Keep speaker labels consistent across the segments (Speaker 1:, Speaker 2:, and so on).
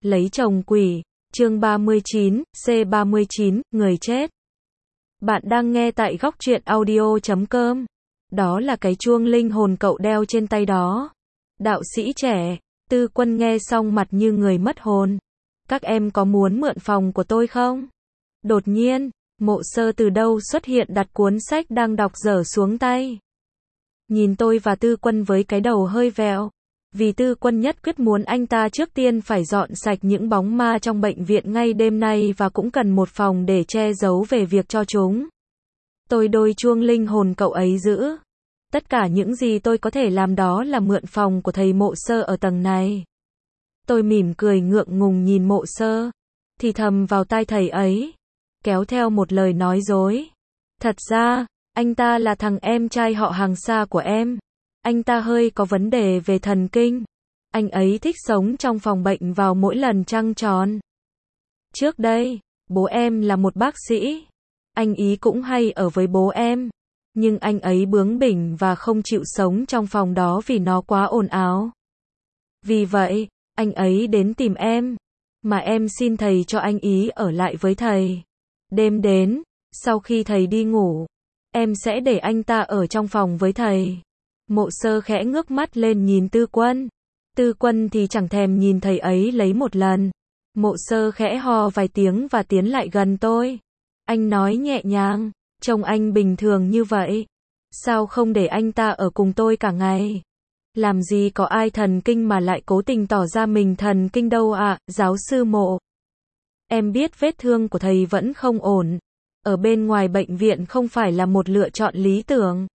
Speaker 1: Lấy chồng quỷ, chương 39, C39, người chết. Bạn đang nghe tại góc truyện audio.com. Đó là cái chuông linh hồn cậu đeo trên tay đó. Đạo sĩ trẻ, Tư Quân nghe xong mặt như người mất hồn. Các em có muốn mượn phòng của tôi không? Đột nhiên, Mộ Sơ từ đâu xuất hiện đặt cuốn sách đang đọc dở xuống tay. Nhìn tôi và Tư Quân với cái đầu hơi vẹo. Vì Tư Quân nhất quyết muốn anh ta trước tiên phải dọn sạch những bóng ma trong bệnh viện ngay đêm nay và cũng cần một phòng để che giấu về việc cho chúng. Tôi đôi chuông linh hồn cậu ấy giữ. Tất cả những gì tôi có thể làm đó là mượn phòng của thầy Mộ Sơ ở tầng này. Tôi mỉm cười ngượng ngùng nhìn Mộ Sơ, thì thầm vào tai thầy ấy, kéo theo một lời nói dối. Thật ra, anh ta là thằng em trai họ hàng xa của em. Anh ta hơi có vấn đề về thần kinh. Anh ấy thích sống trong phòng bệnh vào mỗi lần trăng tròn. Trước đây, bố em là một bác sĩ. Anh ý cũng hay ở với bố em. Nhưng anh ấy bướng bỉnh và không chịu sống trong phòng đó vì nó quá ồn ào. Vì vậy, anh ấy đến tìm em. Mà em xin thầy cho anh ý ở lại với thầy. Đêm đến, sau khi thầy đi ngủ, em sẽ để anh ta ở trong phòng với thầy. Mộ Sơ khẽ ngước mắt lên nhìn Tư Quân. Tư Quân thì chẳng thèm nhìn thầy ấy lấy một lần. Mộ Sơ khẽ ho vài tiếng và tiến lại gần tôi. Anh nói nhẹ nhàng, trông anh bình thường như vậy. Sao không để anh ta ở cùng tôi cả ngày? Làm gì có ai thần kinh mà lại cố tình tỏ ra mình thần kinh đâu ạ, giáo sư Mộ. Em biết vết thương của thầy vẫn không ổn. Ở bên ngoài bệnh viện không phải là một lựa chọn lý tưởng.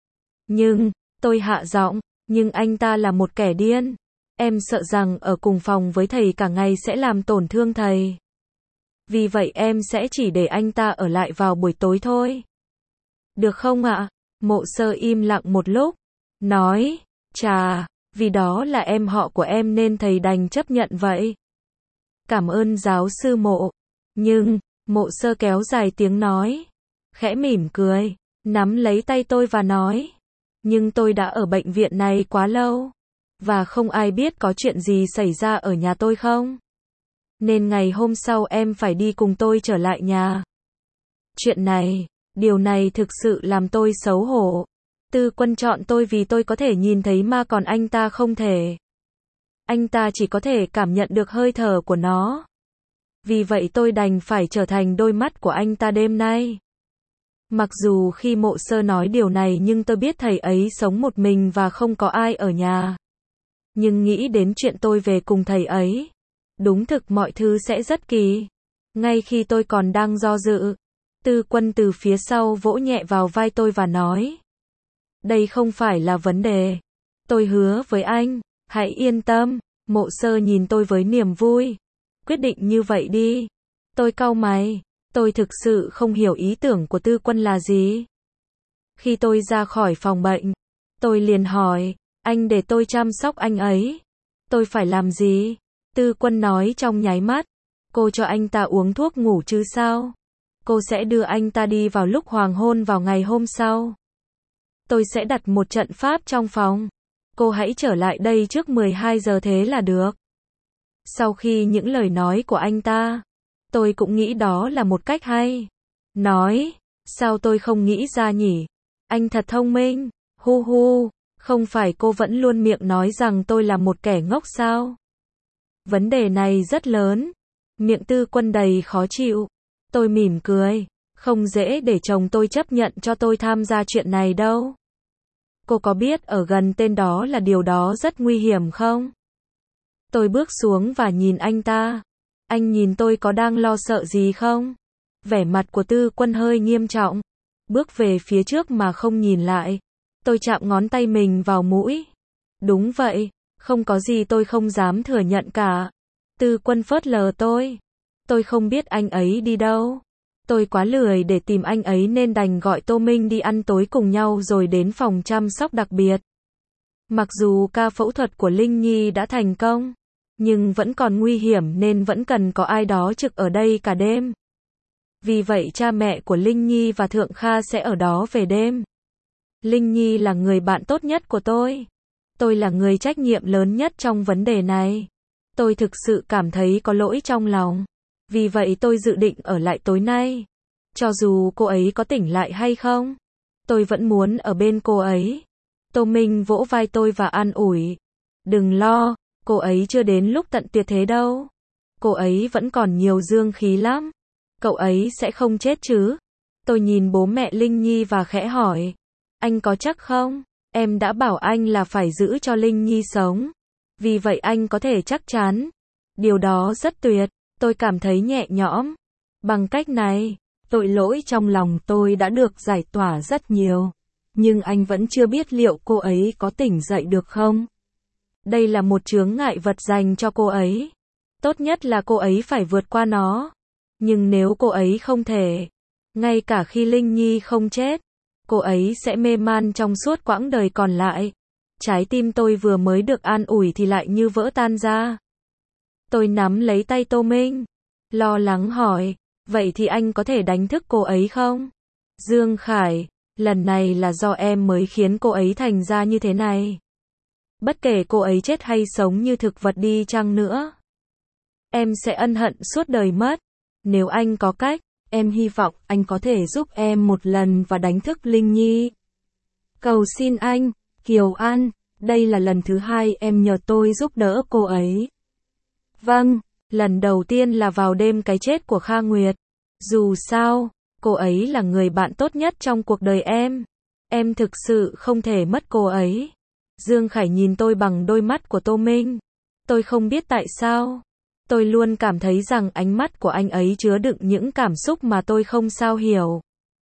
Speaker 1: Nhưng, tôi hạ giọng, nhưng anh ta là một kẻ điên. Em sợ rằng ở cùng phòng với thầy cả ngày sẽ làm tổn thương thầy. Vì vậy em sẽ chỉ để anh ta ở lại vào buổi tối thôi. Được không ạ? Mộ Sơ im lặng một lúc. Nói, chà, vì đó là em họ của em nên thầy đành chấp nhận vậy. Cảm ơn giáo sư Mộ. Nhưng, Mộ Sơ kéo dài tiếng nói. Khẽ mỉm cười, nắm lấy tay tôi và nói. Nhưng tôi đã ở bệnh viện này quá lâu. Và không ai biết có chuyện gì xảy ra ở nhà tôi không? Nên ngày hôm sau em phải đi cùng tôi trở lại nhà. Chuyện này, điều này thực sự làm tôi xấu hổ. Tư Quân chọn tôi vì tôi có thể nhìn thấy ma còn anh ta không thể. Anh ta chỉ có thể cảm nhận được hơi thở của nó. Vì vậy tôi đành phải trở thành đôi mắt của anh ta đêm nay. Mặc dù khi Mộ Sơ nói điều này nhưng tôi biết thầy ấy sống một mình và không có ai ở nhà. Nhưng nghĩ đến chuyện tôi về cùng thầy ấy, đúng thực mọi thứ sẽ rất kỳ. Ngay khi tôi còn đang do dự, Tư Quân từ phía sau vỗ nhẹ vào vai tôi và nói. Đây không phải là vấn đề. Tôi hứa với anh, hãy yên tâm. Mộ Sơ nhìn tôi với niềm vui. Quyết định như vậy đi. Tôi cau mày. Tôi thực sự không hiểu ý tưởng của Tư Quân là gì. Khi tôi ra khỏi phòng bệnh, tôi liền hỏi, anh để tôi chăm sóc anh ấy. Tôi phải làm gì? Tư Quân nói trong nháy mắt. Cô cho anh ta uống thuốc ngủ chứ sao? Cô sẽ đưa anh ta đi vào lúc hoàng hôn vào ngày hôm sau. Tôi sẽ đặt một trận pháp trong phòng. Cô hãy trở lại đây trước 12 giờ thế là được. Sau khi những lời nói của anh ta, tôi cũng nghĩ đó là một cách hay. Nói, sao tôi không nghĩ ra nhỉ? Anh thật thông minh. Hu hu, không phải cô vẫn luôn miệng nói rằng tôi là một kẻ ngốc sao? Vấn đề này rất lớn. Miệng Tư Quân đầy khó chịu. Tôi mỉm cười. Không dễ để chồng tôi chấp nhận cho tôi tham gia chuyện này đâu. Cô có biết ở gần tên đó là điều đó rất nguy hiểm không? Tôi bước xuống và nhìn anh ta. Anh nhìn tôi có đang lo sợ gì không? Vẻ mặt của Tư Quân hơi nghiêm trọng. Bước về phía trước mà không nhìn lại. Tôi chạm ngón tay mình vào mũi. Đúng vậy, không có gì tôi không dám thừa nhận cả. Tư Quân phớt lờ tôi. Tôi không biết anh ấy đi đâu. Tôi quá lười để tìm anh ấy nên đành gọi Tô Minh đi ăn tối cùng nhau rồi đến phòng chăm sóc đặc biệt. Mặc dù ca phẫu thuật của Linh Nhi đã thành công, nhưng vẫn còn nguy hiểm nên vẫn cần có ai đó trực ở đây cả đêm. Vì vậy cha mẹ của Linh Nhi và Thượng Kha sẽ ở đó về đêm. Linh Nhi là người bạn tốt nhất của tôi. Tôi là người trách nhiệm lớn nhất trong vấn đề này. Tôi thực sự cảm thấy có lỗi trong lòng. Vì vậy tôi dự định ở lại tối nay. Cho dù cô ấy có tỉnh lại hay không, tôi vẫn muốn ở bên cô ấy. Tô Minh vỗ vai tôi và an ủi. Đừng lo, cô ấy chưa đến lúc tận tuyệt thế đâu. Cô ấy vẫn còn nhiều dương khí lắm. Cậu ấy sẽ không chết chứ? Tôi nhìn bố mẹ Linh Nhi và khẽ hỏi. Anh có chắc không? Em đã bảo anh là phải giữ cho Linh Nhi sống. Vì vậy anh có thể chắc chắn. Điều đó rất tuyệt. Tôi cảm thấy nhẹ nhõm. Bằng cách này, tội lỗi trong lòng tôi đã được giải tỏa rất nhiều. Nhưng anh vẫn chưa biết liệu cô ấy có tỉnh dậy được không? Đây là một chướng ngại vật dành cho cô ấy. Tốt nhất là cô ấy phải vượt qua nó. Nhưng nếu cô ấy không thể, ngay cả khi Linh Nhi không chết, cô ấy sẽ mê man trong suốt quãng đời còn lại. Trái tim tôi vừa mới được an ủi thì lại như vỡ tan ra. Tôi nắm lấy tay Tô Minh, lo lắng hỏi, vậy thì anh có thể đánh thức cô ấy không? Dương Khải, lần này là do em mới khiến cô ấy thành ra như thế này. Bất kể cô ấy chết hay sống như thực vật đi chăng nữa, em sẽ ân hận suốt đời mất. Nếu anh có cách, em hy vọng anh có thể giúp em một lần và đánh thức Linh Nhi. Cầu xin anh, Kiều An, đây là lần thứ 2 em nhờ tôi giúp đỡ cô ấy. Vâng, lần đầu tiên là vào đêm cái chết của Kha Nguyệt. Dù sao, cô ấy là người bạn tốt nhất trong cuộc đời em. Em thực sự không thể mất cô ấy. Dương Khải nhìn tôi bằng đôi mắt của Tô Minh. Tôi không biết tại sao. Tôi luôn cảm thấy rằng ánh mắt của anh ấy chứa đựng những cảm xúc mà tôi không sao hiểu.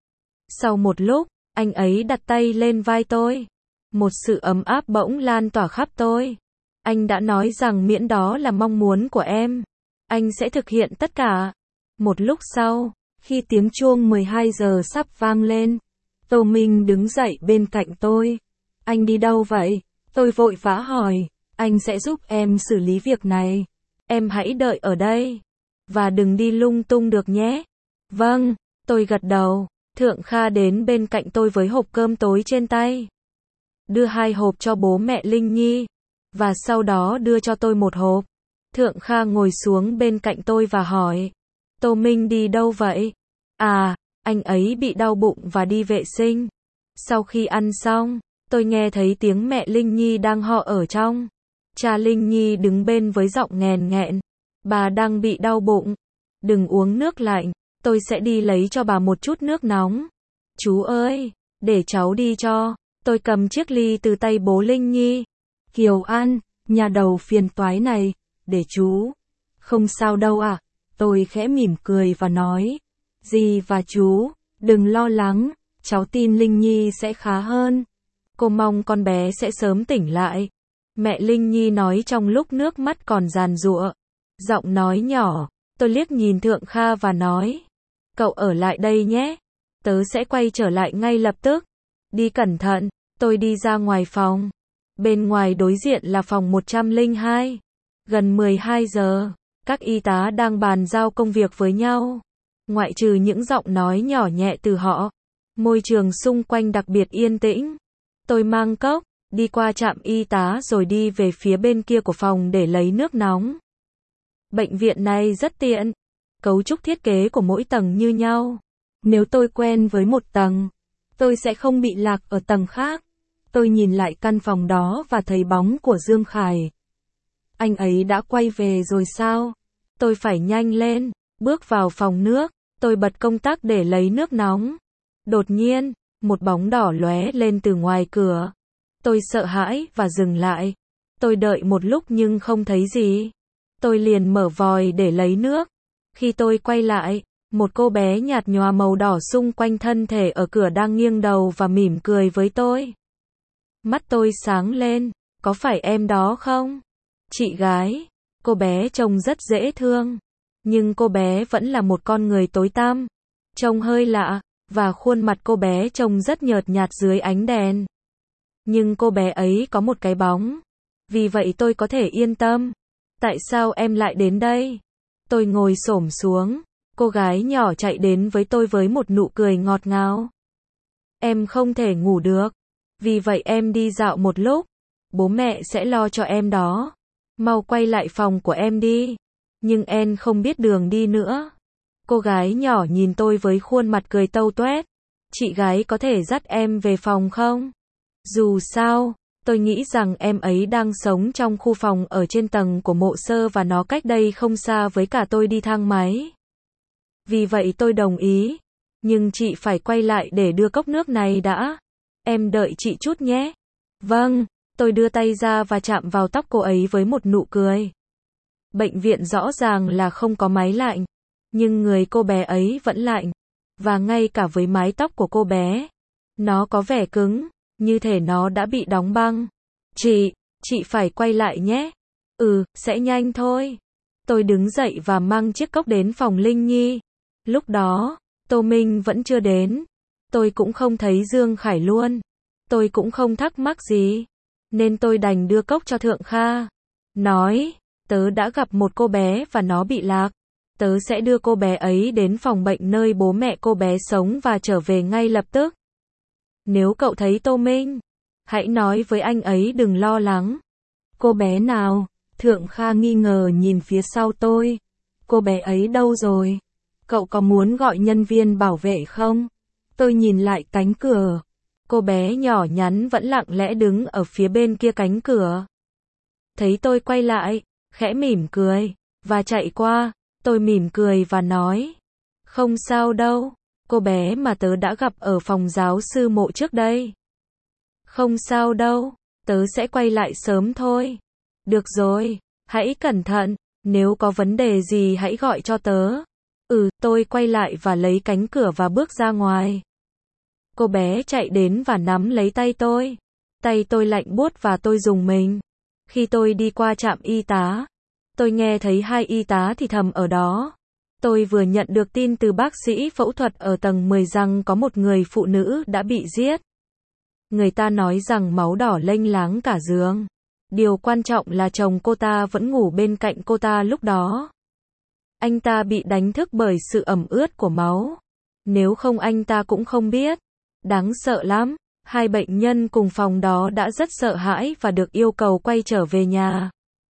Speaker 1: Sau một lúc, anh ấy đặt tay lên vai tôi. Một sự ấm áp bỗng lan tỏa khắp tôi. Anh đã nói rằng miễn đó là mong muốn của em, anh sẽ thực hiện tất cả. Một lúc sau, khi tiếng chuông 12 giờ sắp vang lên, Tô Minh đứng dậy bên cạnh tôi. Anh đi đâu vậy? Tôi vội vã hỏi. Anh sẽ giúp em xử lý việc này. Em hãy đợi ở đây. Và đừng đi lung tung được nhé. Vâng, tôi gật đầu. Thượng Kha đến bên cạnh tôi với hộp cơm tối trên tay. Đưa 2 hộp cho bố mẹ Linh Nhi. Và sau đó đưa cho tôi 1 hộp. Thượng Kha ngồi xuống bên cạnh tôi và hỏi. Tô Minh đi đâu vậy? À, anh ấy bị đau bụng và đi vệ sinh. Sau khi ăn xong, tôi nghe thấy tiếng mẹ Linh Nhi đang ho ở trong. Cha Linh Nhi đứng bên với giọng nghèn nghẹn. Bà đang bị đau bụng. Đừng uống nước lạnh, tôi sẽ đi lấy cho bà một chút nước nóng. Chú ơi, để cháu đi cho. Tôi cầm chiếc ly từ tay bố Linh Nhi. Kiều An, nhà đầu phiền toái này, để chú. Không sao đâu à, tôi khẽ mỉm cười và nói. Dì và chú, đừng lo lắng, cháu tin Linh Nhi sẽ khá hơn. Cô mong con bé sẽ sớm tỉnh lại. Mẹ Linh Nhi nói trong lúc nước mắt còn giàn giụa. Giọng nói nhỏ, tôi liếc nhìn Thượng Kha và nói. Cậu ở lại đây nhé, tớ sẽ quay trở lại ngay lập tức. Đi cẩn thận, tôi đi ra ngoài phòng. Bên ngoài đối diện là phòng 102. Gần 12 giờ, các y tá đang bàn giao công việc với nhau. Ngoại trừ những giọng nói nhỏ nhẹ từ họ, môi trường xung quanh đặc biệt yên tĩnh. Tôi mang cốc, đi qua trạm y tá rồi đi về phía bên kia của phòng để lấy nước nóng. Bệnh viện này rất tiện. Cấu trúc thiết kế của mỗi tầng như nhau. Nếu tôi quen với một tầng, tôi sẽ không bị lạc ở tầng khác. Tôi nhìn lại căn phòng đó và thấy bóng của Dương Khải. Anh ấy đã quay về rồi sao? Tôi phải nhanh lên, bước vào phòng nước, tôi bật công tắc để lấy nước nóng. Đột nhiên, một bóng đỏ lóe lên từ ngoài cửa. Tôi sợ hãi và dừng lại. Tôi đợi một lúc nhưng không thấy gì. Tôi liền mở vòi để lấy nước. Khi tôi quay lại, một cô bé nhạt nhòa màu đỏ xung quanh thân thể ở cửa đang nghiêng đầu và mỉm cười với tôi. Mắt tôi sáng lên, có phải em đó không? Chị gái, cô bé trông rất dễ thương. Nhưng cô bé vẫn là một con người tối tăm. Trông hơi lạ, và khuôn mặt cô bé trông rất nhợt nhạt dưới ánh đèn. Nhưng cô bé ấy có một cái bóng. Vì vậy tôi có thể yên tâm. Tại sao em lại đến đây? Tôi ngồi xổm xuống. Cô gái nhỏ chạy đến với tôi với một nụ cười ngọt ngào. Em không thể ngủ được. Vì vậy em đi dạo một lúc. Bố mẹ sẽ lo cho em đó. Mau quay lại phòng của em đi. Nhưng em không biết đường đi nữa. Cô gái nhỏ nhìn tôi với khuôn mặt cười tâu toét. Chị gái có thể dắt em về phòng không? Dù sao, tôi nghĩ rằng em ấy đang sống trong khu phòng ở trên tầng của mộ Sơ và nó cách đây không xa với cả tôi đi thang máy. Vì vậy tôi đồng ý. Nhưng chị phải quay lại để đưa cốc nước này đã. Em đợi chị chút nhé. Vâng, tôi đưa tay ra và chạm vào tóc cô ấy với một nụ cười. Bệnh viện rõ ràng là không có máy lạnh. Nhưng người cô bé ấy vẫn lạnh. Và ngay cả với mái tóc của cô bé, nó có vẻ cứng, như thể nó đã bị đóng băng. Chị phải quay lại nhé. Sẽ nhanh thôi. Tôi đứng dậy và mang chiếc cốc đến phòng Linh Nhi. Lúc đó, Tô Minh vẫn chưa đến. Tôi cũng không thấy Dương Khải luôn. Tôi cũng không thắc mắc gì. Nên tôi đành đưa cốc cho Thượng Kha. Nói, tớ đã gặp một cô bé và nó bị lạc. Tớ sẽ đưa cô bé ấy đến phòng bệnh nơi bố mẹ cô bé sống và trở về ngay lập tức. Nếu cậu thấy Tô Minh, hãy nói với anh ấy đừng lo lắng. Cô bé nào? Thượng Kha nghi ngờ nhìn phía sau tôi. Cô bé ấy đâu rồi? Cậu có muốn gọi nhân viên bảo vệ không? Tôi nhìn lại cánh cửa. Cô bé nhỏ nhắn vẫn lặng lẽ đứng ở phía bên kia cánh cửa. Thấy tôi quay lại, khẽ mỉm cười, và chạy qua. Tôi mỉm cười và nói. Không sao đâu, cô bé mà tớ đã gặp ở phòng giáo sư Mộ trước đây. Không sao đâu, tớ sẽ quay lại sớm thôi. Được rồi, hãy cẩn thận, nếu có vấn đề gì hãy gọi cho tớ. Tôi quay lại và lấy cánh cửa và bước ra ngoài. Cô bé chạy đến và nắm lấy tay tôi. Tay tôi lạnh buốt và tôi rùng mình. Khi tôi đi qua trạm y tá, tôi nghe thấy hai y tá thì thầm ở đó. Tôi vừa nhận được tin từ bác sĩ phẫu thuật ở tầng 10 rằng có một người phụ nữ đã bị giết. Người ta nói rằng máu đỏ lênh láng cả giường. Điều quan trọng là chồng cô ta vẫn ngủ bên cạnh cô ta lúc đó. Anh ta bị đánh thức bởi sự ẩm ướt của máu. Nếu không anh ta cũng không biết. Đáng sợ lắm. Hai bệnh nhân cùng phòng đó đã rất sợ hãi và được yêu cầu quay trở về nhà.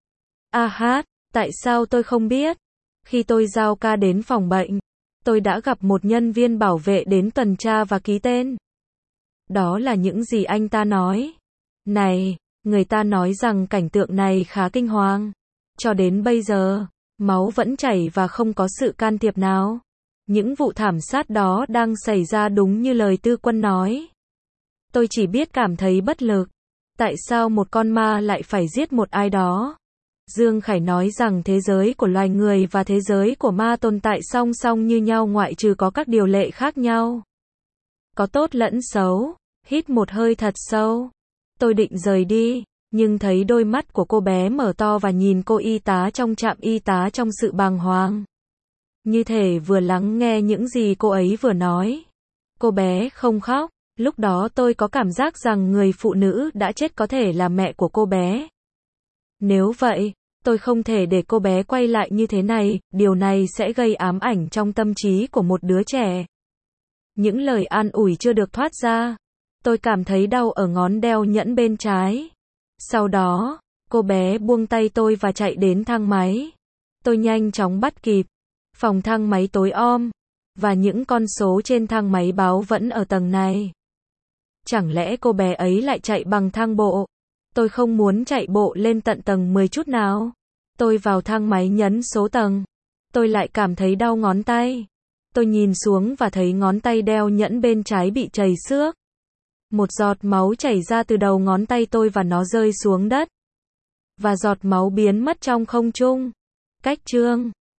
Speaker 1: Tại sao tôi không biết? Khi tôi giao ca đến phòng bệnh, tôi đã gặp một nhân viên bảo vệ đến tuần tra và ký tên. Đó là những gì anh ta nói. Này, người ta nói rằng cảnh tượng này khá kinh hoàng. Cho đến bây giờ, máu vẫn chảy và không có sự can thiệp nào. Những vụ thảm sát đó đang xảy ra đúng như lời Tư Quân nói. Tôi chỉ biết cảm thấy bất lực. Tại sao một con ma lại phải giết một ai đó? Dương Khải nói rằng thế giới của loài người và thế giới của ma tồn tại song song như nhau ngoại trừ có các điều lệ khác nhau. Có tốt lẫn xấu. Hít một hơi thật sâu. Tôi định rời đi, nhưng thấy đôi mắt của cô bé mở to và nhìn cô y tá trong trạm y tá trong sự bàng hoàng. Như thể vừa lắng nghe những gì cô ấy vừa nói. Cô bé không khóc. Lúc đó tôi có cảm giác rằng người phụ nữ đã chết có thể là mẹ của cô bé. Nếu vậy, tôi không thể để cô bé quay lại như thế này, điều này sẽ gây ám ảnh trong tâm trí của một đứa trẻ. Những lời an ủi chưa được thoát ra. Tôi cảm thấy đau ở ngón đeo nhẫn bên trái. Sau đó, cô bé buông tay tôi và chạy đến thang máy. Tôi nhanh chóng bắt kịp. Phòng thang máy tối om. Và những con số trên thang máy báo vẫn ở tầng này. Chẳng lẽ cô bé ấy lại chạy bằng thang bộ? Tôi không muốn chạy bộ lên tận tầng 10 chút nào. Tôi vào thang máy nhấn số tầng. Tôi lại cảm thấy đau ngón tay. Tôi nhìn xuống và thấy ngón tay đeo nhẫn bên trái bị trầy xước. Một giọt máu chảy ra từ đầu ngón tay tôi và nó rơi xuống đất. Và giọt máu biến mất trong không trung. Cách chương